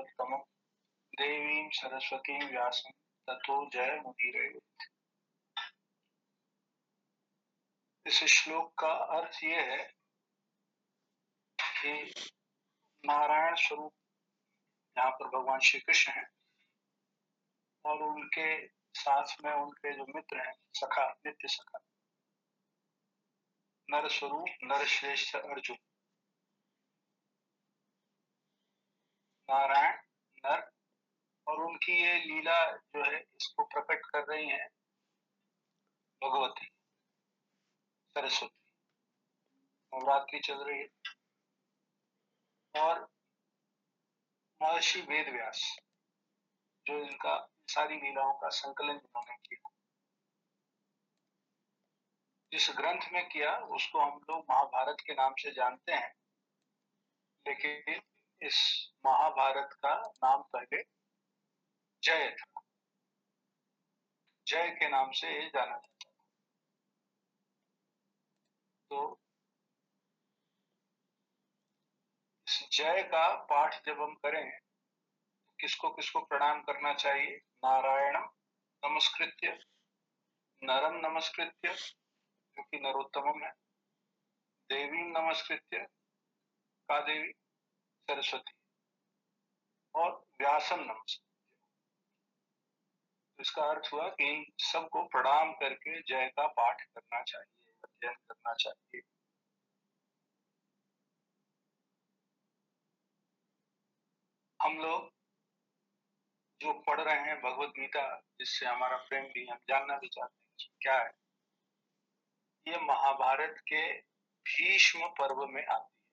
नरोत्तमं देवीं सरस्वतीं व्यासं ततो जयमुदीरये। इस श्लोक का अर्थ ये है कि नारायण स्वरूप यहाँ पर भगवान श्री कृष्ण हैं और उनके साथ में उनके जो मित्र हैं, सखा, नित्य सखा, नर स्वरूप नरश्रेष्ठ अर्जुन, नारायण नर, और उनकी ये लीला जो है इसको प्रकट कर रही है भगवती सरस्वती। नवरात्रि चल रही है और महर्षि वेद व्यास जो इनका सारी लीलाओं का संकलन इन्होंने किया, जिस ग्रंथ में किया उसको हम लोग महाभारत के नाम से जानते हैं, लेकिन इस महाभारत का नाम पहले जय था, जय के नाम से जाना जाता है। तो इस जय का पाठ जब हम करें तो किसको किसको प्रणाम करना चाहिए? नारायणम नमस्कृत्य नरम नमस्कृत्य जो कि नरोत्तमम है, देवी नमस्कृत्य का देवी सरस्वती, और व्यासम नमस्कृत्य। इसका अर्थ हुआ कि सबको प्रणाम करके जय का पाठ करना चाहिए, अध्ययन करना चाहिए। हम लोग जो पढ़ रहे हैं भगवत गीता, जिससे हमारा प्रेम भी, हम जानना भी चाहते हैं क्या है। ये महाभारत के भीष्म पर्व में आती है।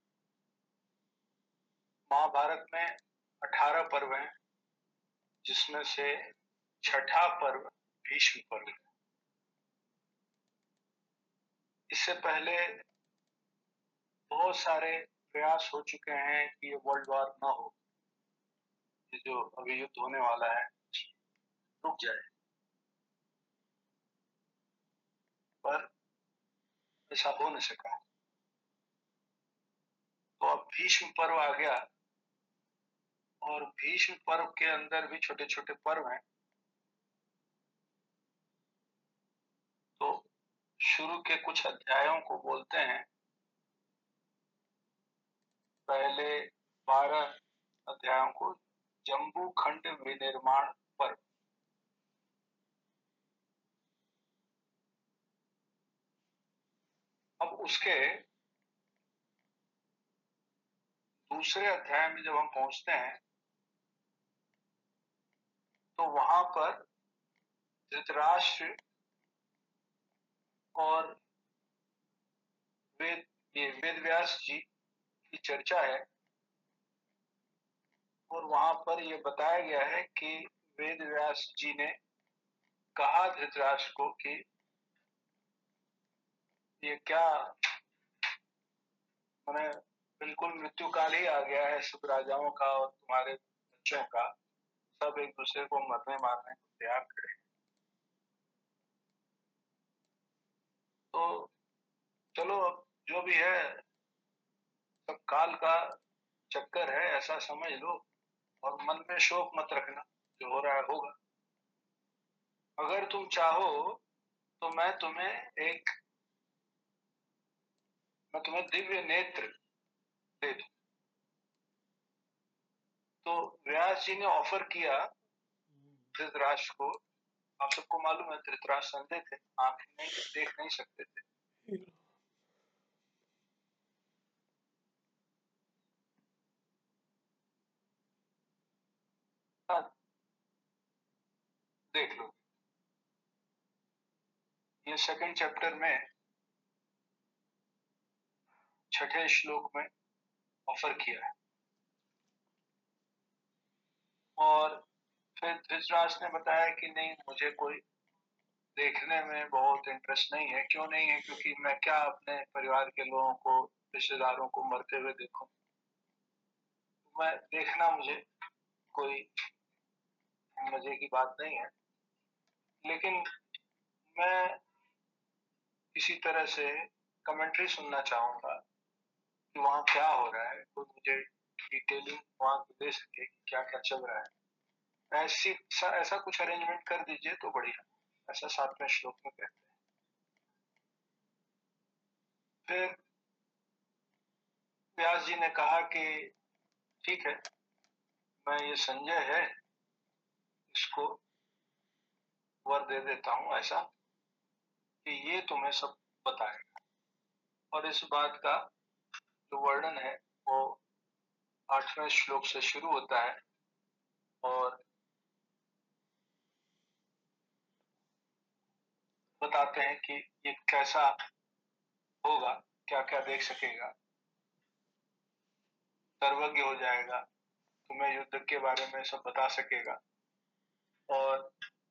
महाभारत में 18 पर्व हैं, जिसमें से छठा पर्व भीष्म पर्व है। इससे पहले बहुत सारे प्रयास हो चुके हैं कि ये वर्ल्ड वॉर न हो, ये जो अभी युद्ध होने वाला है रुक जाए, पर ऐसा हो नहीं सका। तो अब भीष्म पर्व आ गया और भीष्म पर्व के अंदर भी छोटे छोटे पर्व हैं। तो शुरू के कुछ अध्यायों को बोलते हैं, पहले 12 अध्यायों को जम्बू खंड विनिर्माण पर्व। अब उसके दूसरे अध्याय में जब हम पहुंचते हैं तो वहां पर धृतराष्ट्र और वेद व्यास जी की चर्चा है, और वहां पर यह बताया गया है कि वेद व्यास जी ने कहा धृतराष्ट्र को कि ये क्या, मैंने बिल्कुल मृत्यु काल ही आ गया है सब राजाओं का और तुम्हारे बच्चों का, सब एक दूसरे को मरने मारने को तैयार खड़े। तो चलो अब जो भी है सब काल का चक्कर है, ऐसा समझ लो, और मन में शोक मत रखना, जो हो रहा है होगा। अगर तुम चाहो तो मैं तुम्हें दिव्य नेत्र दे दूं। तो व्यास जी ने ऑफर किया धृतराष्ट्र को। आप सबको मालूम है धृतराष्ट्र अंधे थे, आंखें नहीं देख नहीं सकते थे। हाँ, देख लो, ये सेकंड चैप्टर में छठे श्लोक में ऑफर किया है। और फिर धृतराष्ट्र ने बताया कि नहीं, मुझे कोई देखने में बहुत इंटरेस्ट नहीं है। क्यों नहीं है? क्योंकि मैं क्या अपने परिवार के लोगों को, रिश्तेदारों को मरते हुए देखूं, मैं देखना मुझे कोई मजे की बात नहीं है। लेकिन मैं किसी तरह से कमेंट्री सुनना चाहूंगा कि वहां क्या हो रहा है, कोई मुझे डिटेलिंग वहां दे सके क्या क्या चल रहा है। ऐसा कुछ अरेंजमेंट कर दीजिए तो बढ़िया। ऐसा 7वें श्लोक में कहते हैं। फिर व्यास जी ने कहा कि ठीक है, मैं ये संजय है, इसको वर दे देता हूं ऐसा कि ये तुम्हें सब बताएगा। और इस बात का जो वर्णन है वो 8वें श्लोक से शुरू होता है और बताते हैं कि ये कैसा होगा, क्या क्या देख सकेगा, सर्वज्ञ हो जाएगा, तुम्हें युद्ध के बारे में सब बता सकेगा। और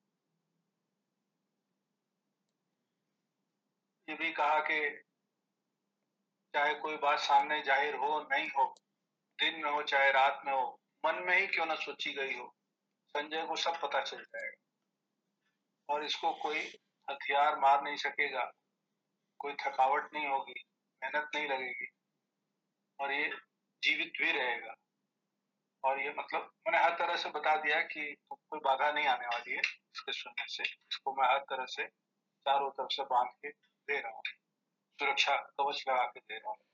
ये भी कहा कि चाहे कोई बात सामने जाहिर हो नहीं हो, दिन में हो चाहे रात में हो, मन में ही क्यों ना सोची गई हो, संजय को सब पता चल जाएगा और इसको कोई हथियार मार नहीं सकेगा, कोई थकावट नहीं होगी, मेहनत नहीं लगेगी और ये जीवित भी रहेगा। और ये मतलब मैंने हर तरह से बता दिया कि कोई बाधा नहीं आने वाली है इसके सुनने से। इसको मैं हर तरह से चारों तरफ से बांध के दे रहा हूँ, सुरक्षा कवच लगा के दे रहा हूँ।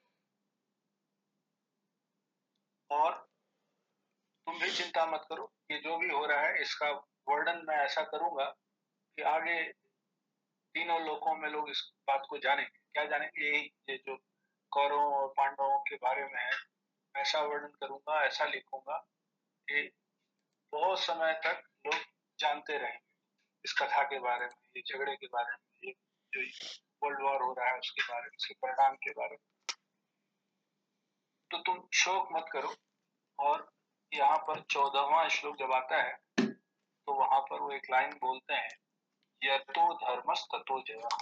और तुम भी चिंता मत करो, ये जो भी हो रहा है इसका वर्णन मैं ऐसा करूंगा कि आगे तीनों लोकों में लोग इस बात को जानेंगे। क्या जानेंगे? यही ये जो कौरवों और पांडवों के बारे में है, ऐसा वर्णन करूंगा, ऐसा लिखूंगा कि बहुत समय तक लोग जानते रहेंगे इस कथा के बारे में, ये झगड़े के बारे में, ये जो वर्ल्ड वॉर हो रहा है उसके बारे में, उसके परिणाम के बारे में। तो तुम शोक मत करो। और यहाँ पर 14वां श्लोक जब आता है तो वहां पर वो एक लाइन बोलते हैं, यतो धर्मस् ततो जयः।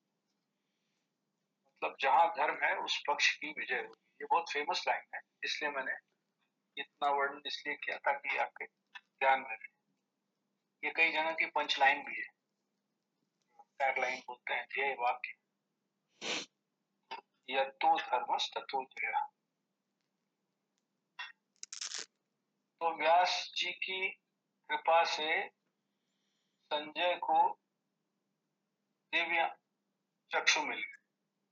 मतलब जहां धर्म है उस पक्ष की विजय होगी। ये बहुत फेमस लाइन है, इसलिए मैंने इतना वर्णन इसलिए किया ताकि आपके ध्यान में रहे। ये कई जगह की पंच लाइन भी है, टैग लाइन बोलते हैं, ध्येय वाक्य, यतो धर्मस् ततो जयः। तो व्यास जी की कृपा से संजय को दिव्य चक्षु मिल गए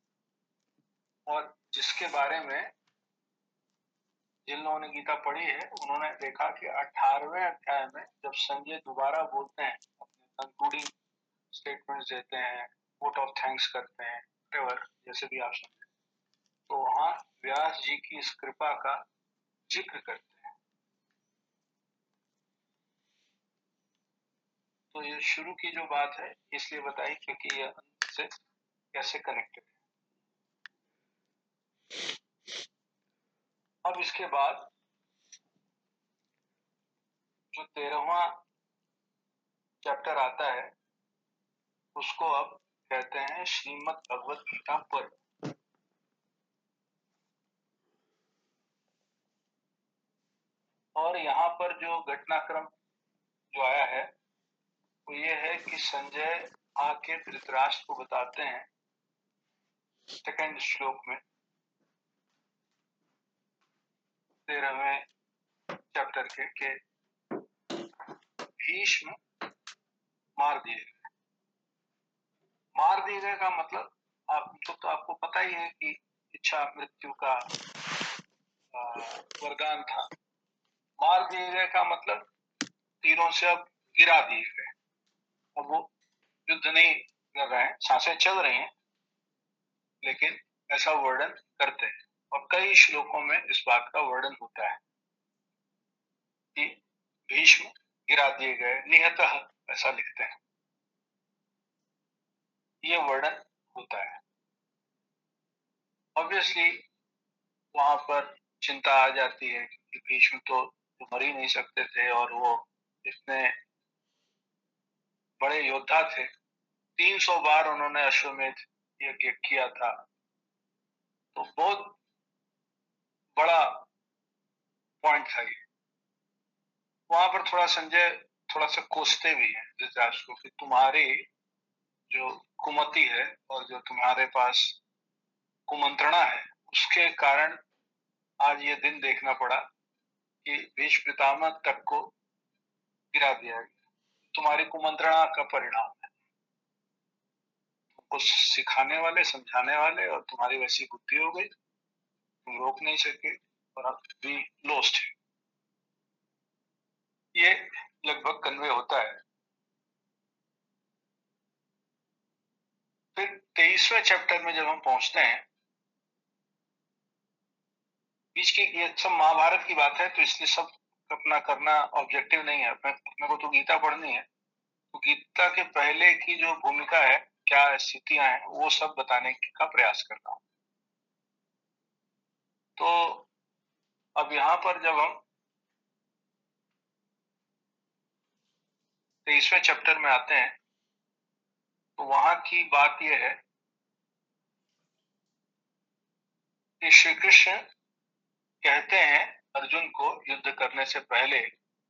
और जिसके बारे में जिन लोगों ने गीता पढ़ी है उन्होंने देखा कि 18वें अध्याय में जब संजय दोबारा बोलते हैं, अपने कंक्लूडिंग स्टेटमेंट्स देते हैं, वोट ऑफ थैंक्स करते हैं, जैसे भी आप समझे, तो वहां व्यास जी की इस कृपा का जिक्र करते हैं। तो ये शुरू की जो बात है इसलिए बताई क्योंकि ये अंत से कैसे कनेक्टेड है। अब इसके बाद जो 13वां चैप्टर आता है उसको अब कहते हैं श्रीमद् भगवत गीता पर्व। और यहाँ पर जो घटनाक्रम जो आया है वो ये है कि संजय आके धृतराष्ट्र को बताते हैं सेकंड श्लोक में 13वें चैप्टर के भीष्म मार दिए गए। मार दिए गए का मतलब आप तो आपको पता ही है कि इच्छा मृत्यु का वरदान था। मार दिए गए का मतलब तीरों से अब गिरा दिए गए। अब वो युद्ध नहीं कर रहे हैं, सांसें चल रही हैं, लेकिन ऐसा वर्णन करते हैं और कई श्लोकों में इस बात का वर्णन होता है कि भीष्म गिरा दिए गए, निहतः ऐसा लिखते हैं, ये वर्णन होता है। ऑब्वियसली वहां पर चिंता आ जाती है कि भीष्म तो मर ही नहीं सकते थे और वो इतने बड़े योद्धा थे, 300 बार उन्होंने अश्वमेध यज्ञ किया था, तो बहुत बड़ा पॉइंट था ये। वहां पर थोड़ा संजय थोड़ा सा कोसते भी हैं धृतराष्ट्र को कि तुम्हारी जो कुमति है और जो तुम्हारे पास कुमंत्रणा है उसके कारण आज ये दिन देखना पड़ा कि भीष्म पितामह तक को गिरा दिया गया। तुम्हारी कुमंत्रणा का परिणाम है। तुमको सिखाने वाले, समझाने वाले, और तुम्हारी वैसी बुद्धि हो गई, तुम रोक नहीं सके और अब भी लॉस्ट है। ये लगभग कन्वे होता है। फिर 23वें चैप्टर में जब हम पहुंचते हैं, बीच की ये सब महाभारत की बात है, तो इसलिए सब अपना करना ऑब्जेक्टिव नहीं है। अपने को तो गीता पढ़नी है, तो गीता के पहले की जो भूमिका है, क्या स्थितियां हैं, वो सब बताने का प्रयास करता हूँ। तो अब यहाँ पर जब हम 23वें चैप्टर में आते हैं, तो वहां की बात यह है कि श्री कृष्ण कहते हैं अर्जुन को युद्ध करने से पहले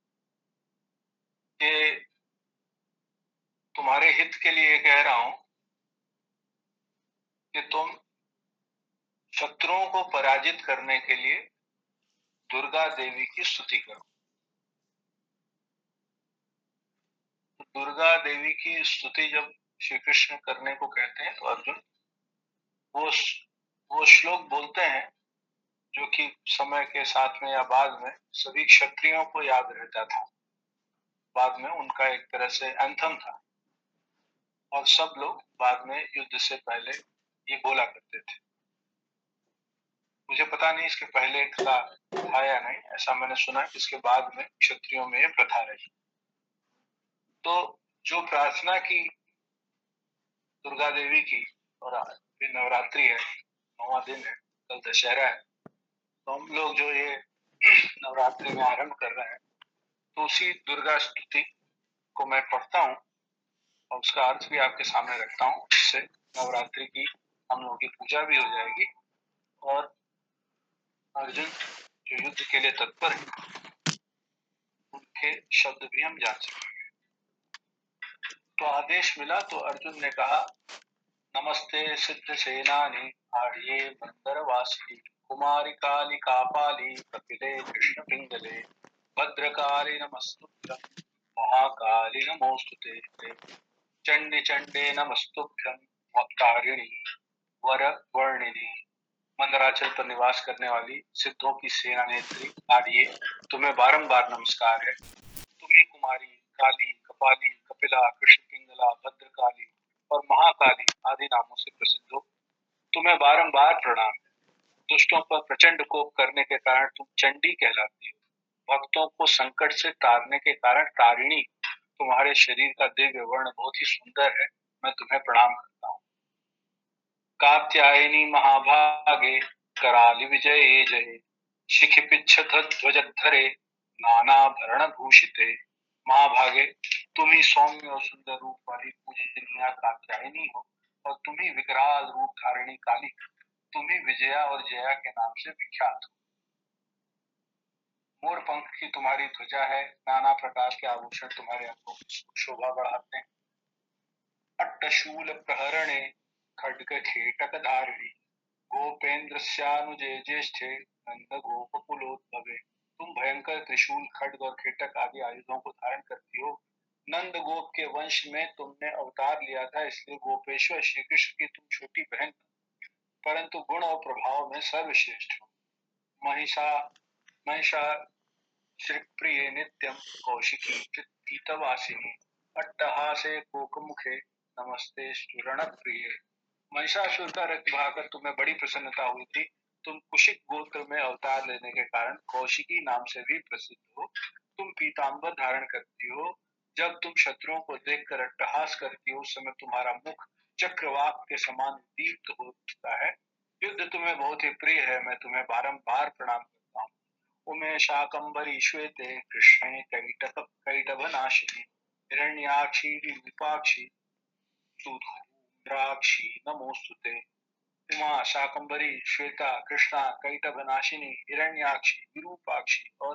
कि तुम्हारे हित के लिए कह रहा हूं कि तुम शत्रुओं को पराजित करने के लिए दुर्गा देवी की स्तुति करो। तो दुर्गा देवी की स्तुति जब श्री कृष्ण करने को कहते हैं, तो अर्जुन वो श्लोक बोलते हैं जो कि समय के साथ में या बाद में सभी क्षत्रियों को याद रहता था। बाद में उनका एक तरह से एंथम था, और सब लोग बाद में युद्ध से पहले ये बोला करते थे। मुझे पता नहीं इसके पहले था या नहीं, ऐसा मैंने सुना कि इसके बाद में क्षत्रियों में ये प्रथा रही। तो जो प्रार्थना की दुर्गा देवी की, और फिर नवरात्रि है, 9वां दिन है, कल दशहरा है, तो हम लोग जो ये नवरात्रि में आरंभ कर रहे हैं, तो उसी दुर्गा स्तुति को मैं पढ़ता हूँ और उसका अर्थ भी आपके सामने रखता हूँ। इससे नवरात्रि की हम लोगों की पूजा भी हो जाएगी, और अर्जुन जो युद्ध के लिए तत्पर है, उनके शब्द भी हम जान सकेंगे। तो आदेश मिला तो अर्जुन ने कहा, नमस्ते सिद्ध सेनानी आर्ये मंदरवासिनी कुमारी काली कापाली कपिले कृष्ण पिंगले भद्रकाली नमस्तुभ्यं महाकाली नमोस्तुते चंडी चंडे नमस्तुभ्यं वक्तारिणी वर वर्णिनी। मंदराचल पर निवास करने वाली सिद्धों की सेना नेत्री आर्ये, तुम्हें बारंबार नमस्कार है। तुम्ही कुमारी काली कपाली कपिला कृष्ण पिंगला भद्रकाली और महाकाली आदि नामों से प्रसिद्ध हो, तुम्हें बारंबार प्रणाम है। दुष्टों पर प्रचंड कोप करने के कारण तुम चंडी कहलाती हो। भक्तों को संकट से तारने के कारण तारिणी। तुम्हारे शरीर का दिव्य वर्ण बहुत ही सुंदर है, मैं तुम्हें प्रणाम करता हूँ। कात्यायनी महाभागे कराली विजय जय शिखिपिच्छत ध्वजधरे नानाभरण भूषिते। महाभागे, तुम ही सौम्य और सुंदर रूप वाली पूजनीय कात्यायनी हो, और तुम ही विकराल रूप धारिणी काली, तुम ही विजया और जया के नाम से विख्यात हो। मोर पंख की तुम्हारी ध्वजा है, नाना प्रकार के आभूषण तुम्हारे अंगों की शोभा बढ़ाते हैं। अट्टशूल प्रहरणे खड्ग खेटक धारिणी गोपेन्द्रस्यानुजे ज्येष्ठे नंद गोप कुलोद्भवे। तुम भयंकर त्रिशूल खड्ग और खेटक आदि आयुधों को धारण करती हो। नंद गोप के वंश में तुमने अवतार लिया था, इसलिए गोपेश्वर श्री कृष्ण की तुम छोटी बहन, परंतु गुण और प्रभाव में सर्वश्रेष्ठ हो। महिषा महिषा श्रीप्रिय नित्यम कौशिकी पीतवासिनी अट्टहासे कोकमुखे नमस्ते स्फुरण प्रिय। महिषासुर का रक्त भाकर तुम्हें बड़ी प्रसन्नता हुई थी। तुम कुशिक गोत्र में अवतार लेने के कारण कौशिकी नाम से भी प्रसिद्ध हो। तुम पीतांबर धारण करती हो। जब तुम शत्रुओं को देखकर अट्टहास करती हो, उस समय तुम्हारा मुख चक्रवाक के समान दीप्त होता है। युद्ध तुम्हें बहुत ही प्रिय है, मैं तुम्हें बारंबार प्रणाम करता हूँ। उमे शाकंबरी श्वेते कृष्णे कैटभ नाशिनी हिरण्याक्षी विरूपाक्षी सुधूम्राक्षी नमोस्तुते। उमा, शाकंबरी, श्वेता, कृष्णा, कैटभ नाशिनी, हिरण्याक्षी, विरूपाक्षी और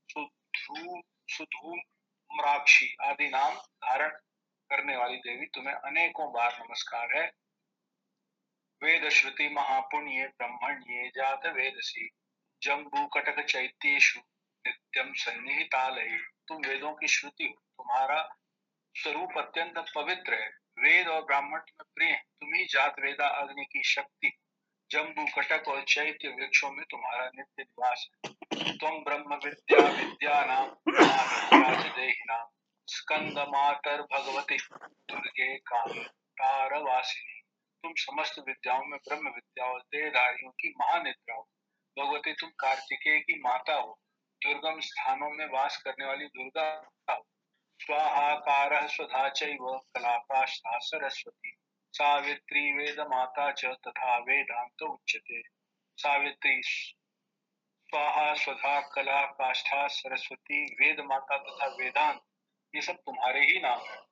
सुधूम्राक्षी आदि नाम धारण करने वाली देवी, तुम्हें अनेकों बार नमस्कार है। वेद श्रुति महापुण्य ब्रह्मण्ये जात वेदसी जम्बू कटक चैत्येषु नित्यम सन्निहितालये, तुम वेदों की श्रुति हो, तुम्हारा स्वरूप अत्यंत पवित्र है, वेद और ब्राह्मण तुम्हें प्रिय है, तुम ही जात वेदा अग्नि की शक्ति, जम्बू कटक और चैत्य वृक्षों में तुम्हारा नित्य निवास है। तुम ब्रह्म विद्या विद्यानां महाविद्या च देहिनां, स्कंद मातर भगवती दुर्गे कांतारवासिनी, तुम समस्त विद्याओं में ब्रह्म विद्या और देहधारियों की महानिद्रा हो। भगवती तुम कार्तिकेय की माता हो, दुर्गम स्थानों में वास करने वाली दुर्गा हो। स्वाहाकारः स्वधा चैव कलाकाष्ठा सरस्वती, सावित्री वेदमाता च तथा वेदांत उच्यते। सावित्री, स्वाहा, स्वधा, कला, काष्ठा, सरस्वती, वेद माता तथा वेदांत, ये सब तुम्हारे ही नाम है।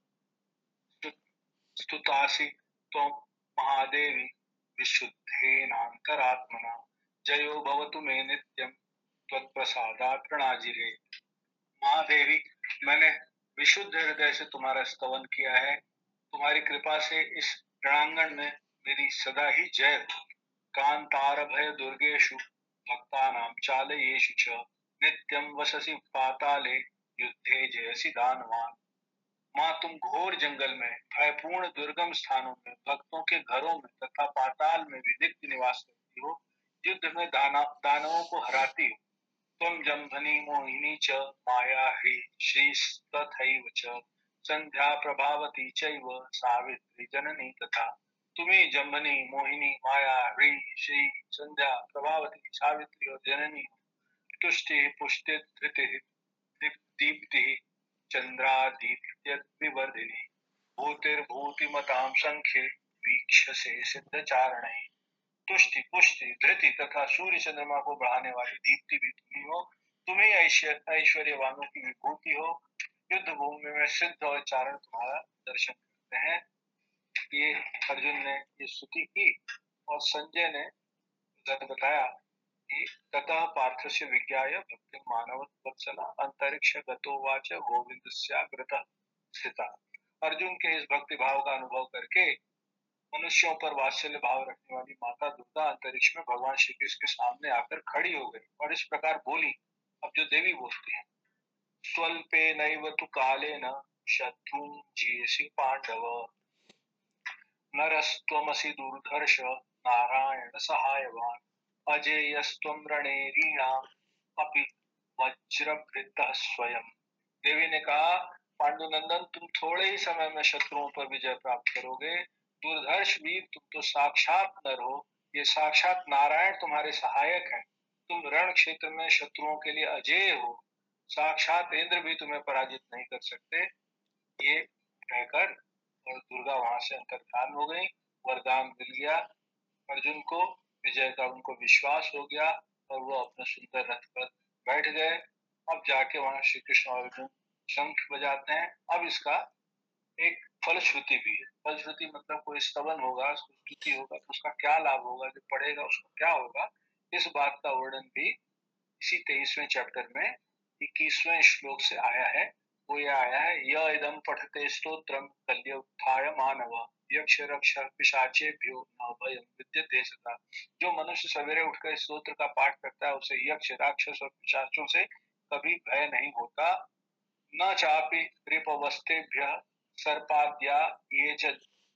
स्तुतासि त्वं महादेवी विशुद्धेनान्तरात्मना, जयो भवतु मे नित्यं त्वत्प्रसादात् प्रणाजिरे। महादेवी, मैंने विशुद्ध हृदय से तुम्हारा स्तवन किया है, तुम्हारी कृपा से इस रणांगण में मेरी सदा ही जय हो। कांतार भय दुर्गेषु भक्तानां चालयेषु च, नित्यं वससि पाताले युद्धे जयसि दानवान्। माँ, तुम घोर जंगल में, भयपूर्ण दुर्गम स्थानों में, भक्तों के घरों में तथा पाताल में भी नित्य निवास करती हो, युद्ध में दानवों को हराती हो। त्वं जम्भनी मोहिनी च माया ह्री श्रीस्तथैव च, संध्या प्रभावती चैव सावित्री जननी तथा। तुम्ही जम्भनी मोहिनी माया ह्री श्री संध्या प्रभावती सावित्री और जननी हो। तुष्टि पुष्टि धृति दीप्ति चंद्रादित्य विवर्धिनी, भूतिर्भूतिमतां संख्ये वीक्षसे सिद्ध चारणे। तुष्टि पुष्टि धृति तथा सूर्य चंद्रमा को बढ़ाने वाली दीप्ति भी तुम्ही हो, तुम्ही ऐश्वर्यवानों की विभूति हो। युद्ध भूमि में सिद्ध और चारण तुम्हारा दर्शन करते हैं। ये अर्जुन ने ये स्तुति की और संजय ने बताया कि ततः पार्थस्य विज्ञाय भक्ति मानव वत्सला अंतरिक्ष गतो वाच गोविंदस्याग्रतः स्थिता। अर्जुन के इस भक्ति भाव का अनुभव करके मनुष्यों पर वात्सल्य भाव रखने वाली माता दुर्गा अंतरिक्ष में भगवान श्री कृष्ण के सामने आकर खड़ी हो गई और इस प्रकार बोली। अब जो देवी बोलती है, स्वल्पे नैव तु कालेन शत्रुं जियसि पांडव, नरस्त्वमसि दुर्धर्ष नारायण सहायवान, अजेयस्त्वं रणेरीणाम् अपि वज्रभृतः स्वयं। देवी ने कहा, पांडुनंदन, तुम थोड़े ही समय में शत्रुओं पर विजय प्राप्त करोगे। दुर्धर्ष वीर, तुम तो साक्षात नर हो, ये साक्षात नारायण तुम्हारे सहायक हैं। तुम रण क्षेत्र में शत्रुओं के लिए अजेय हो, साक्षात इंद्र भी तुम्हें पराजित नहीं कर सकते। ये कहकर और दुर्गा वहां से अंतर्धान हो गई, वरदान मिल गया अर्जुन को, विजय का उनको विश्वास हो गया और वो अपने सुंदर रथ पर बैठ गए। अब जाके वहां श्री कृष्ण और अर्जुन शंख बजाते हैं। अब इसका एक फलश्रुति भी है। फलश्रुति मतलब कोई स्तवन होगा, स्तुति होगा तो उसका क्या लाभ होगा, जो पढ़ेगा उसको क्या होगा, इस बात का वर्णन भी इसी 23वें चैप्टर में 21वें श्लोक से आया है। वो ये आया है, य इदं पठते स्तोत्रम कल्य उत्थाय मानव, यक्ष रक्ष पिशाचेभ्यो न भयं विद्यते सदा। जो मनुष्य सवेरे उठकर स्तोत्र का पाठ करता है, उसे यक्ष राक्षस और पिशाचों से कभी भय नहीं होता। न चापि रिपवस्तेभ्यः सर्पाद्या ये च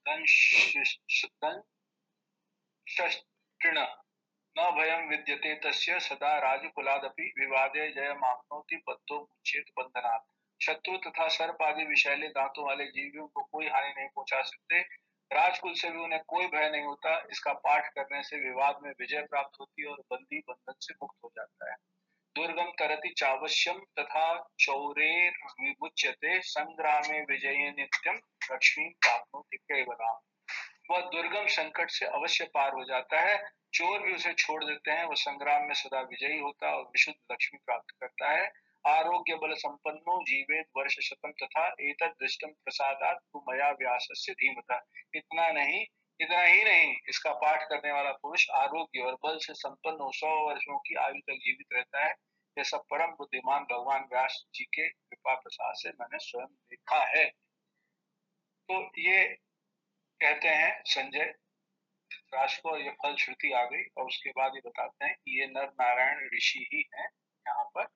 दंष्ट्रिण न भयं विद्यते तस्य, सदा राजकुलादपि विवादे जयमाप्नोति बद्धो मुच्येत बंधनात्। शत्रु तथा सर्प आदि विषैले दांतों वाले जीवियों को कोई हानि नहीं पहुंचा सकते, राजकुल से भी उन्हें कोई भय नहीं होता। इसका पाठ करने से विवाद में विजय प्राप्त होती है और बंदी बंधन से मुक्त हो जाता है। दुर्गम तरति चावश्यम तथा चौरेर विमुच्यते, संग्रामे विजये नित्यम लक्ष्मी प्राप्नोति केवलाम। वह दुर्गम संकट से अवश्य पार हो जाता है, चोर भी उसे छोड़ देते हैं, वह संग्राम में सदा विजयी होता है और विशुद्ध लक्ष्मी प्राप्त करता है। आरोग्य बल संपन्नो जीवेत वर्ष शतम तथा एतद् दृष्टम प्रसादात् तु मया व्यासस्य धीमता। इतना ही नहीं, इसका पाठ करने वाला पुरुष आरोग्य और बल से संपन्न 100 वर्षों की आयु तक जीवित रहता है। यह सब परम बुद्धिमान भगवान व्यास जी के कृपा प्रसाद से मैंने स्वयं देखा है। तो ये कहते हैं संजय राज को, ये फल श्रुति आ गई और उसके बाद ये बताते हैं कि ये नर नारायण ऋषि ही हैं यहाँ पर,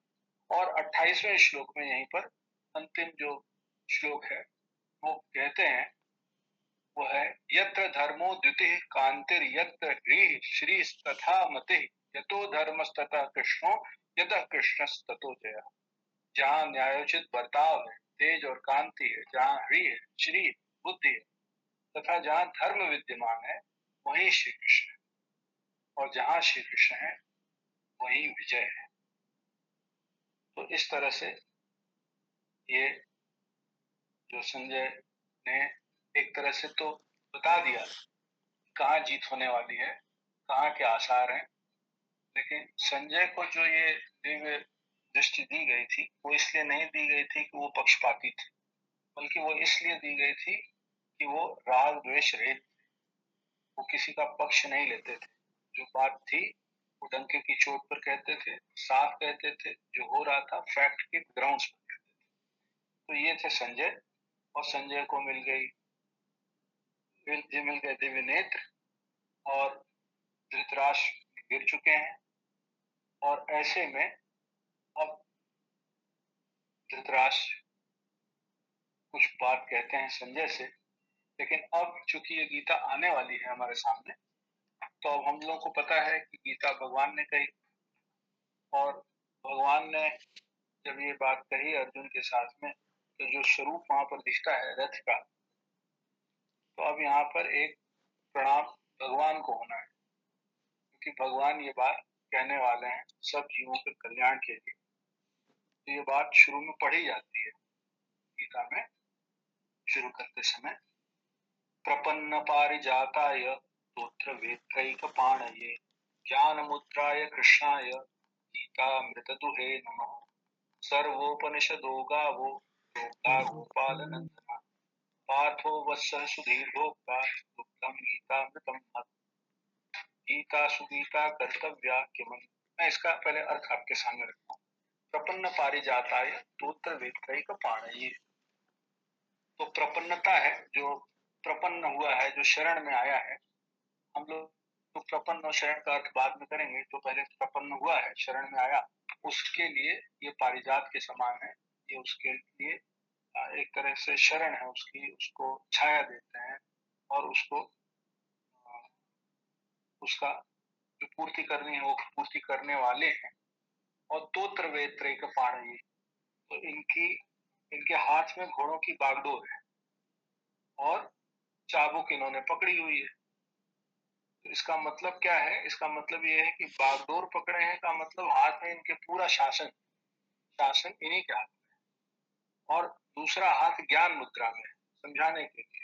और 28वें श्लोक में यहीं पर अंतिम जो श्लोक है वो कहते हैं, वो है यत्र धर्मो द्युतिः कांतिर यत्र ह्रीः श्रीस्तथा मतिः यतो धर्मस्तथा कृष्णो यतः कृष्णस्ततो जयः। जहाँ न्यायोचित बर्ताव है, तेज और कांति है, जहाँ ह्री है, श्री बुद्धि है, तथा जहाँ धर्म विद्यमान है वहीं श्री कृष्ण है, और जहाँ श्री कृष्ण है वहीं विजय है। तो इस तरह से ये जो संजय ने एक तरह से तो बता दिया कहाँ जीत होने वाली है, कहाँ के आसार हैं, लेकिन संजय को जो ये दिव्य दृष्टि दी गई थी वो इसलिए नहीं दी गई थी कि वो पक्षपाती थे, बल्कि वो इसलिए दी गई थी कि वो राग द्वेष रहित, वो किसी का पक्ष नहीं लेते थे। जो बात थी वो डंके की चोट पर कहते थे, साफ कहते थे, जो हो रहा था फैक्ट के ग्राउंड्स पर कहते थे। तो ये थे संजय, और संजय को मिल गए दिव्य नेत्र, और धृतराष्ट्र गिर चुके हैं, और ऐसे में अब धृतराष्ट्र कुछ बात कहते हैं संजय से, लेकिन अब चूंकि ये गीता आने वाली है हमारे सामने, तो अब हम लोगों को पता है कि गीता भगवान ने कही, और भगवान ने जब ये बात कही अर्जुन के साथ में, तो जो स्वरूप वहां पर दिखता है रथ का, तो अब यहाँ पर एक प्रणाम भगवान को होना है, क्योंकि भगवान ये बात कहने वाले हैं सब जीवों के कल्याण के लिए। तो ये बात शुरू में पढ़ी जाती है गीता में, शुरू करते समय प्रपन्न पारिजाताय स्तोत्र वेत्रैकपाणये ज्ञान मुद्राय कृष्णाय गीतामृतदुहे नमः। सर्वोपनिषदो गावो प्रोक्ता गोपालनंदना पार्थो वत्सः सुधीर भोक्ता दुग्धम गीतामृतम मत्। गीता सुगीता कर्तव्या किमन। मैं इसका पहले अर्थ आपके सामने रखता हूँ। प्रपन्न पारिजाताय स्तोत्र वेत्रैकपाणये, तो प्रपन्नता है, जो प्रपन्न हुआ है, जो शरण में आया है। हम लोग तो प्रपन्न और शरण का अर्थ बाद में करेंगे, तो पहले प्रपन्न हुआ है, शरण में आया, उसके लिए ये पारिजात के समान है। ये उसके लिए एक तरह से शरण है उसकी, उसको छाया देते हैं, और उसको उसका जो पूर्ति करनी है वो पूर्ति करने वाले हैं। और तोत्र वेत्रैक पाणि, तो इनके हाथ में घोड़ों की बागडोर है, और चाबुक इन्होंने पकड़ी हुई है। तो इसका मतलब क्या है? इसका मतलब ये है कि बागडोर पकड़े हैं का मतलब हाथ में इनके पूरा शासन इन्हीं के हाथ में, और दूसरा हाथ ज्ञान मुद्रा में, समझाने के लिए।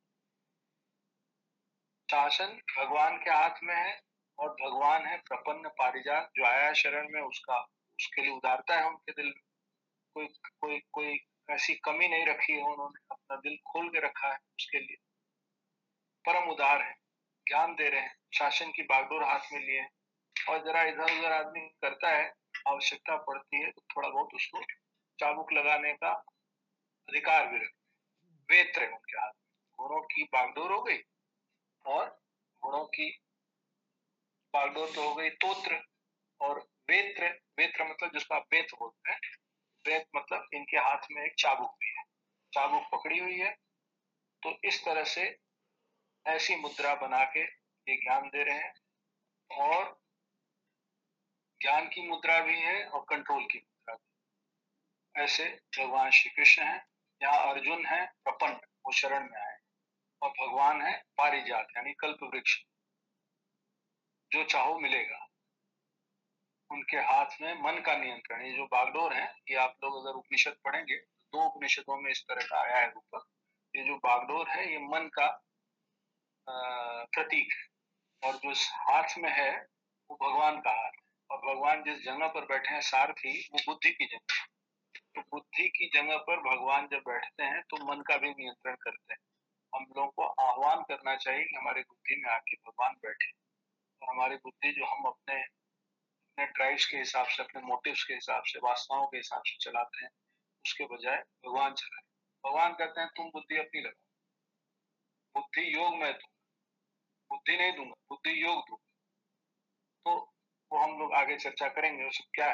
शासन भगवान के हाथ में है, और भगवान है प्रपन्न पारिजात, जो आया शरण में उसके लिए उदारता है उनके दिल में। कोई कोई कोई ऐसी कमी नहीं रखी है, उन्होंने अपना दिल खोल के रखा है उसके लिए। परम उदार है, ज्ञान दे रहे हैं, शासन की बागडोर हाथ में लिए हैं। और जरा इधर उधर आदमी करता है, आवश्यकता पड़ती है तो थोड़ा बहुत उसको चाबुक लगाने का अधिकार भी रखते। वेत्र है उनके हाथ में, घोड़ों की बागडोर हो गई, और घोड़ों की बागडोर तो हो गई तोत्र, और वेत्र, वेत्र मतलब जिसको आप बेत बोलते हैं, बेत मतलब इनके हाथ में एक चाबुक भी है, चाबुक पकड़ी हुई है। तो इस तरह से ऐसी मुद्रा बना के ये ज्ञान दे रहे हैं, और ज्ञान की मुद्रा भी है और कंट्रोल की मुद्रा भी। ऐसे भगवान श्री कृष्ण है, यहाँ अर्जुन है प्रपन्न, वो शरण में आए, और भगवान है पारिजात यानी कल्प वृक्ष, जो चाहो मिलेगा। उनके हाथ में मन का नियंत्रण, ये जो बागडोर है, ये आप लोग अगर उपनिषद पढ़ेंगे, दो उपनिषदों में इस तरह का आया है रूपक। ये जो बागडोर है ये मन का प्रतीक है, और जो हाथ में है वो भगवान का हाथ है। और भगवान जिस जगह पर बैठे हैं सारथी, वो बुद्धि की जगह। तो बुद्धि की जगह पर भगवान जब बैठते हैं तो मन का भी नियंत्रण करते हैं। हम लोगों को आह्वान करना चाहिए कि हमारी बुद्धि में आके भगवान बैठे, और हमारी बुद्धि जो हम अपने ड्राइव्स के हिसाब से, अपने मोटिव्स के हिसाब से, वासनाओं के हिसाब से चलाते हैं, उसके बजाय भगवान चलाए। भगवान कहते हैं तुम बुद्धि अपनी लगाओ, बुद्धि योग मैं दूंगा, बुद्धि नहीं दूंगा, बुद्धि योग दूंगा। तो वो हम लोग आगे चर्चा करेंगे, वो सब क्या है।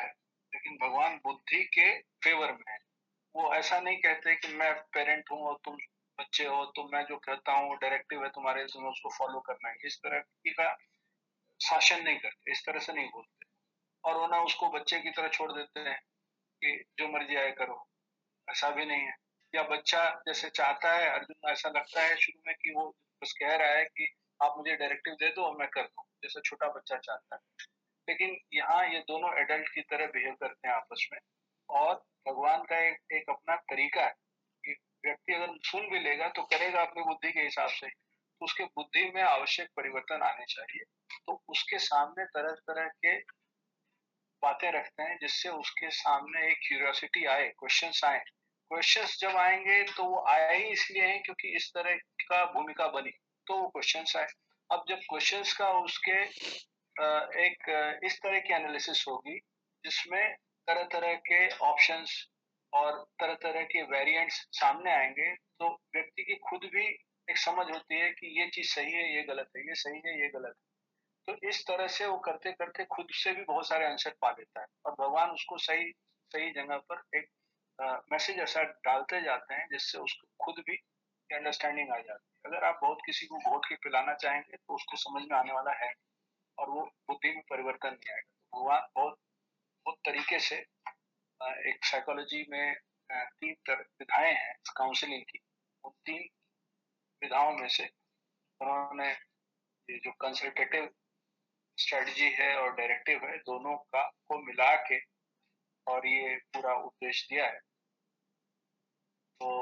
लेकिन भगवान बुद्धि के फेवर में है। वो ऐसा नहीं कहते कि मैं पेरेंट हूँ और तुम बच्चे हो, तो मैं जो कहता हूँ डायरेक्टिव है तुम्हारे, तुम्हें उसको फॉलो करना है, इस तरह की का शासन नहीं करते, इस तरह से नहीं बोलते। और वो ना उसको बच्चे की तरह छोड़ देते हैं कि जो मर्जी आए करो, ऐसा भी नहीं है। या बच्चा जैसे चाहता है, अर्जुन ऐसा लगता है शुरू में कि वो बस कह रहा है कि आप मुझे डायरेक्टिव दे दो और मैं कर दूँ, जैसे छोटा बच्चा चाहता है। लेकिन यहाँ ये दोनों एडल्ट की तरह बिहेव करते हैं आपस में। और भगवान का एक अपना तरीका है कि व्यक्ति अगर सुन भी लेगा तो करेगा अपनी बुद्धि के हिसाब से, तो उसके बुद्धि में आवश्यक परिवर्तन आने चाहिए। तो उसके सामने तरह तरह के बातें रखते हैं जिससे उसके सामने एक क्यूरियोसिटी आए, क्वेश्चंस आए। क्वेश्चंस जब आएंगे तो वो आए ही इसलिए हैं क्योंकि इस तरह का भूमिका बनी, तो वो क्वेश्चंस आए। अब जब क्वेश्चंस का उसके इस तरह की एनालिसिस होगी जिसमें तरह तरह के ऑप्शंस और तरह तरह के वेरिएंट्स सामने आएंगे, तो व्यक्ति की खुद भी एक समझ होती है कि ये चीज सही है, ये गलत है, ये सही है, ये गलत है। तो इस तरह से वो करते करते खुद से भी बहुत सारे आंसर पा लेता है और भगवान उसको सही सही जगह पर एक मैसेज ऐसा डालते जाते हैं जिससे उसको खुद भी अंडरस्टैंडिंग आ जाती है। अगर आप बहुत किसी को घोट के पिलाना चाहेंगे तो उसको समझ में आने वाला है और वो बुद्धि में परिवर्तन नहीं आएगा। तो भगवान बहुत बहुत तरीके से एक साइकोलॉजी में तीन विधाएं हैं काउंसलिंग की। उन तीन विधाओं में से उन्होंने ये जो कंसल्टेटिव स्ट्रेटजी है और डायरेक्टिव है, दोनों का को मिला के और ये पूरा उपदेश दिया है। तो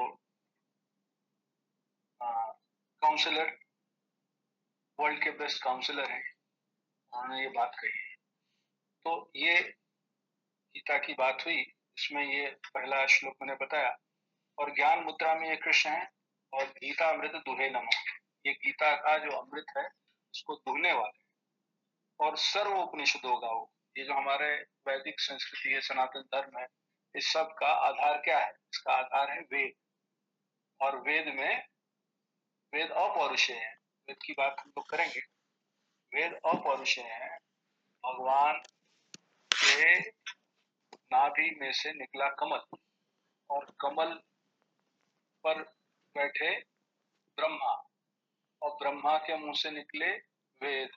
काउंसलर वर्ल्ड के बेस्ट काउंसलर हैं, उन्होंने ये बात कही। तो ये गीता की बात हुई, इसमें ये पहला श्लोक मैंने बताया। और ज्ञान मुद्रा में ये कृष्ण है और गीता अमृत दुहे नमः, ये गीता का जो अमृत है उसको दुहने वाले। और सर्व उपनिषदों का वो, ये जो हमारे वैदिक संस्कृति है, सनातन धर्म है, इस सब का आधार क्या है? इसका आधार है वेद। और वेद में वेद अपौरुषेय है। वेद की बात हम लोग करेंगे। वेद अपौरुषेय है। भगवान के नाभि में से निकला कमल और कमल पर बैठे ब्रह्मा और ब्रह्मा के मुंह से निकले वेद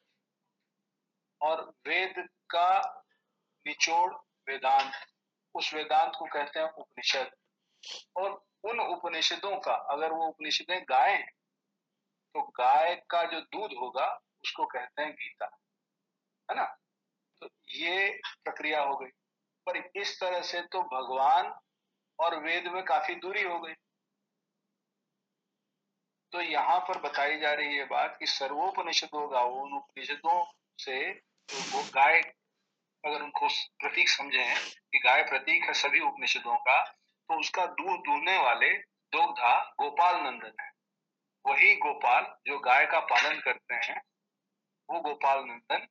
और वेद का निचोड़ वेदांत, उस वेदांत को कहते हैं उपनिषद। और उन उपनिषदों का अगर वो उपनिषदें गाय हैं तो गाय का जो दूध होगा उसको कहते हैं गीता, है ना। तो ये प्रक्रिया हो गई। पर इस तरह से तो भगवान और वेद में काफी दूरी हो गई। तो यहाँ पर बताई जा रही है बात कि सर्वोपनिषदों गाओ, उन उपनिषदों से वो गाय, अगर उनको प्रतीक समझे कि गाय प्रतीक है सभी उपनिषदों का, तो उसका दूध दूहने वाले दोग्धा गोपाल नंदन है। वही गोपाल जो गाय का पालन करते हैं, वो गोपाल नंदन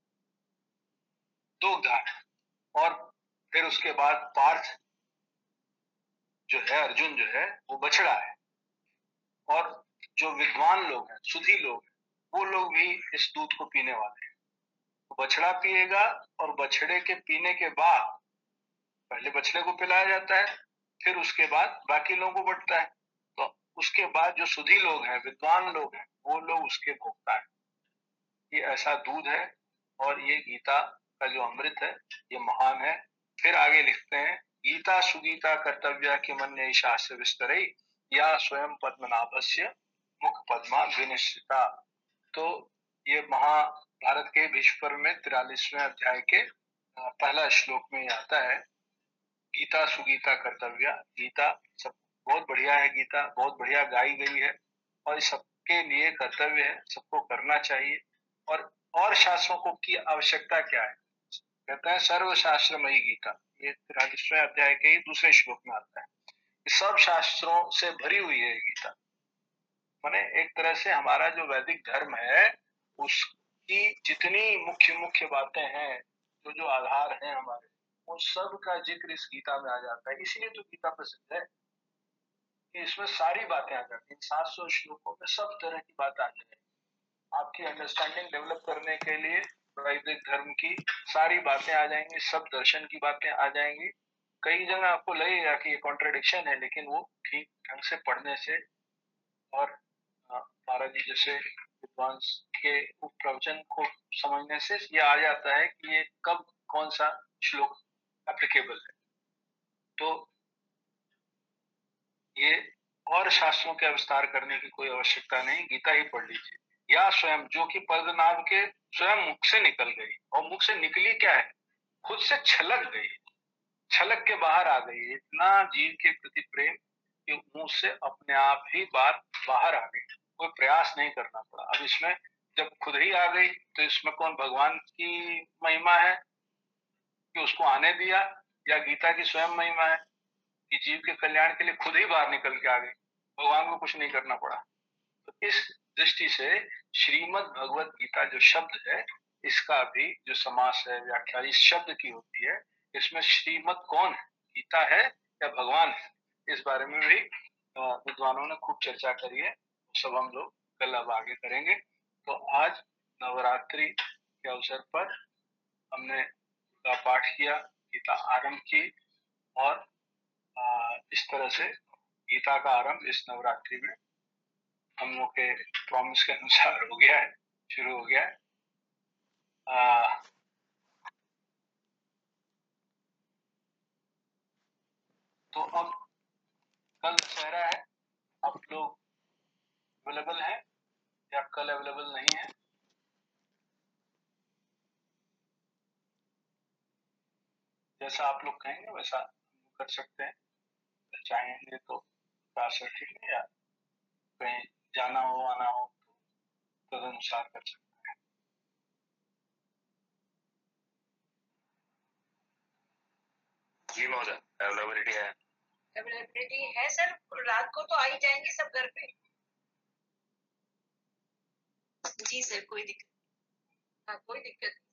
दोग्धा है। और फिर उसके बाद पार्थ जो है, अर्जुन जो है, वो बछड़ा है। और जो विद्वान लोग हैं, सुधी लोग हैं, वो लोग भी इस दूध को पीने वाले हैं। तो बछड़ा पिएगा और बछड़े के पीने के बाद पहले बछड़े को पिलाया जाता है, फिर उसके बाद बाकी लोगों को बंटता है। तो उसके बाद जो सुधी लोग हैं, विद्वान लोग हैं, वो लोग उसके भोक्ता है। ये ऐसा दूध है और ये गीता का जो अमृत है ये महान है। फिर आगे लिखते हैं, गीता सुगीता कर्तव्य कि मन शास्त्र विस्तरई या स्वयं पद्मनाभस्य मुख पद्मा विनिश्चिता। तो ये महाभारत के भीष्म पर्व में 43वें अध्याय के पहला श्लोक में आता है, गीता सुगीता कर्तव्य। गीता सब बहुत बढ़िया है, गीता बहुत बढ़िया गाई गई है और सबके लिए कर्तव्य है, सबको करना चाहिए। और शास्त्रों को की आवश्यकता क्या है? कहते हैं सर्व शास्त्रमयी गीता, ये 43वें अध्याय के ही दूसरे श्लोक में आता है। सब शास्त्रों से भरी हुई है गीता। माने एक तरह से हमारा जो वैदिक धर्म है उसकी जितनी मुख्य मुख्य बातें हैं, जो जो आधार हैं हमारे, उन सब का जिक्र इस गीता में आ जाता है। इसीलिए तो गीता प्रसिद्ध है कि इसमें सारी बातें आ जाती हैं। 700 श्लोकों में सब तरह की बात आ जाएगी। आपकी अंडरस्टैंडिंग डेवलप करने के लिए वैदिक धर्म की सारी बातें आ जाएंगी, सब दर्शन की बातें आ जाएंगी। कई जगह आपको लगेगा कि ये कॉन्ट्रडिक्शन है, लेकिन वो ठीक ढंग से पढ़ने से और महाराज जी जैसे विद्वांस के प्रवचन को समझने से ये आ जाता है कि ये कब कौन सा श्लोक एप्लीकेबल है। तो ये और शास्त्रों के विस्तार करने की कोई आवश्यकता नहीं, गीता ही पढ़ लीजिए। या स्वयं जो कि पद्मनाभ के स्वयं मुख से निकल गई, और मुख से निकली क्या है, खुद से छलक गई, छलक के बाहर आ गई। इतना जीव के प्रति प्रेम कि मुंह से अपने आप ही बात बाहर आ गई, कोई प्रयास नहीं करना पड़ा। अब इसमें जब खुद ही आ गई तो इसमें कौन भगवान की महिमा है कि उसको आने दिया, या गीता की स्वयं महिमा है कि जीव के कल्याण के लिए खुद ही बाहर निकल के आ गई, भगवान को कुछ नहीं करना पड़ा। तो इस दृष्टि से श्रीमद् भगवत गीता जो शब्द है, इसका भी जो समास है, व्याख्या इस शब्द की होती है, इसमें श्रीमद् कौन है, गीता है या भगवान है, इस बारे में भी विद्वानों ने खूब चर्चा करी है। सब हम लोग कल अब आगे करेंगे। तो आज नवरात्रि के अवसर पर हमने गीता पाठ किया, गीता आरंभ की, और इस तरह से गीता का आरंभ इस नवरात्रि में हम लोग के प्रॉमिस के अनुसार हो गया है, शुरू हो गया है। तो अब कल दशहरा है, आप लोग अवेलेबल हैं या कल अवेलेबल नहीं है? जैसा आप लोग कहेंगे वैसा कर सकते हैं, चाहेंगे तो ठीक है, या कहीं जाना हो आना हो तो तदनुसार कर सकते हैं। जी महोदय, अवेलेबिलिटी है। अवेलेबिलिटी है सर, रात को तो आ ही जाएंगे सब घर पे। जी सर, कोई दिक्कत, हाँ कोई दिक्कत